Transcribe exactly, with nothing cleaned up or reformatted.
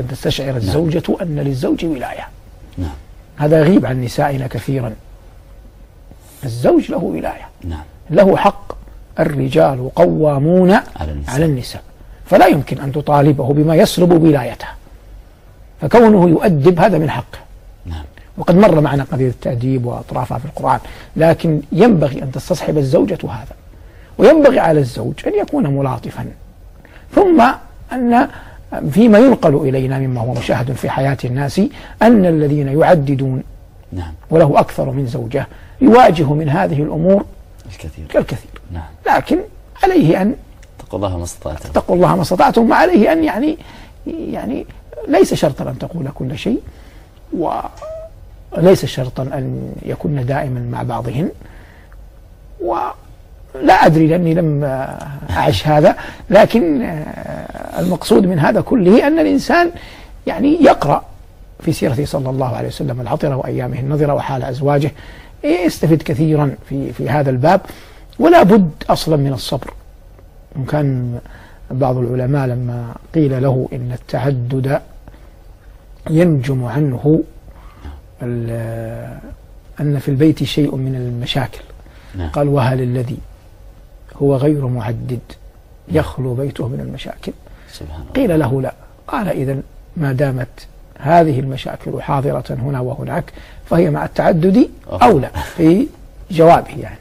أن تستشعر الزوجة نعم. أن للزوج ولاية. نعم. هذا يغيب عن نسائنا كثيرا. الزوج له ولاية، نعم. له حق. الرجال قوامون على النساء. على النساء، فلا يمكن أن تطالبه بما يسلب ولايته، فكونه يؤدب هذا من حقه. نعم. وقد مر معنا قضية التأديب وأطرافها في القرآن، لكن ينبغي أن تستصحب الزوجة هذا، وينبغي على الزوج أن يكون ملاطفا. ثم أن فيما ينقل إلينا مما هو مشاهد في حياة الناس أن الذين يعددون نعم. وله أكثر من زوجة يواجه من هذه الأمور الكثير كالكثير. نعم. لكن عليه أن اتقوا الله ما استطعتم اتقوا الله ما استطعتم، وعليه أن يعني يعني ليس شرطا أن تقول كل شيء، وليس شرطا أن يكون دائما مع بعضهن. ولا أدري لأني لم أعش هذا، لكن المقصود من هذا كله أن الإنسان يعني يقرأ في سيرته صلى الله عليه وسلم العطرة وأيامه النظرة وحال أزواجه، يستفيد كثيرا في في هذا الباب. ولا بد أصلا من الصبر. وكان بعض العلماء لما قيل له إن التعدد ينجم عنه أن في البيت شيء من المشاكل، نعم. قال: وهل الذي هو غير معدد يخلو بيته من المشاكل؟ سبحان الله. قيل له لا. قال: إذن ما دامت هذه المشاكل حاضرة هنا وهناك فهي مع التعدد أولى في جوابه يعني.